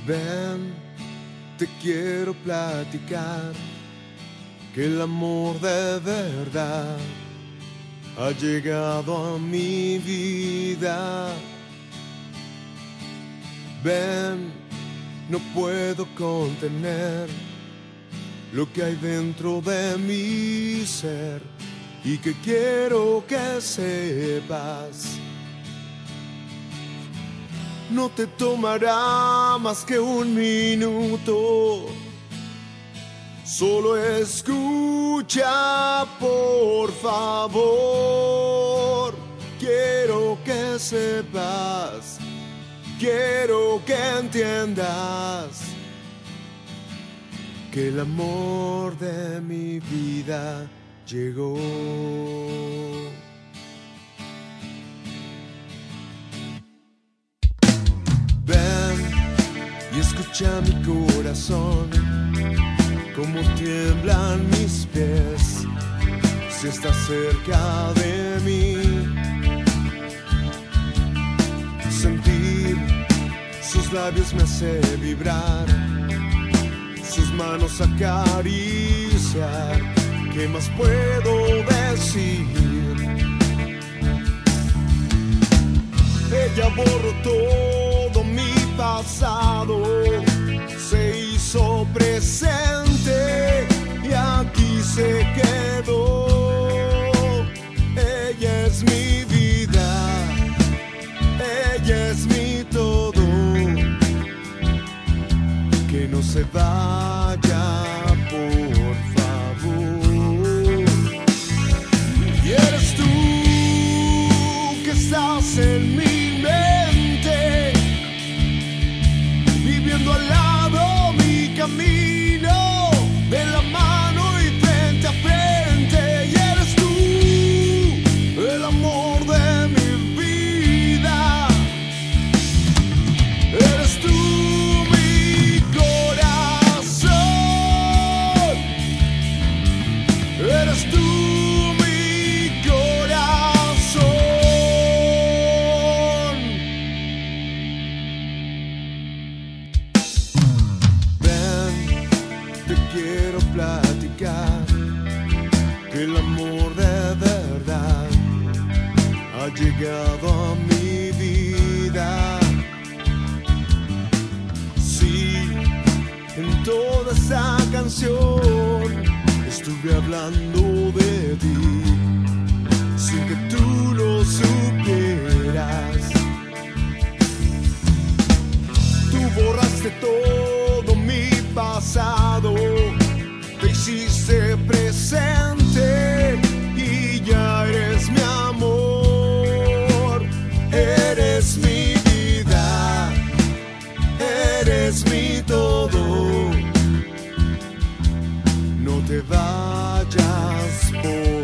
Ven, te quiero platicar que el amor de verdad ha llegado a mi vida. Ven, no puedo contener lo que hay dentro de mi ser y que quiero que sepas. No te tomará más que un minuto. Solo escucha, por favor. Quiero que sepas, quiero que entiendas que el amor de mi vida llegó. Ven y escucha mi corazón, cómo tiemblan mis pies si estás cerca de mí. Sentir sus labios me hace vibrar, sus manos acariciar. ¿Qué más puedo decir? Ella borró todo mi pasado, se hizo presente y aquí se quedó. Ella es mi vida, ella es mi todo. Que no se vaya, por favor. Y eres tú que estás en mi mente, viviendo al lado mi camino, de la mano y frente a frente. Y eres tú el amor de mi vida. Eres tú mi corazón. Eres tú mi corazón. Ven, te quiero platicar que el amor de verdad ha llegado a mi vida. Sí, en toda esa canción estuve hablando de ti sin que tú lo supieras. Tú borraste todo mi pasado, te hiciste presente y ya eres mi amor. Eres mi vida, eres mi todo. No te vayas, por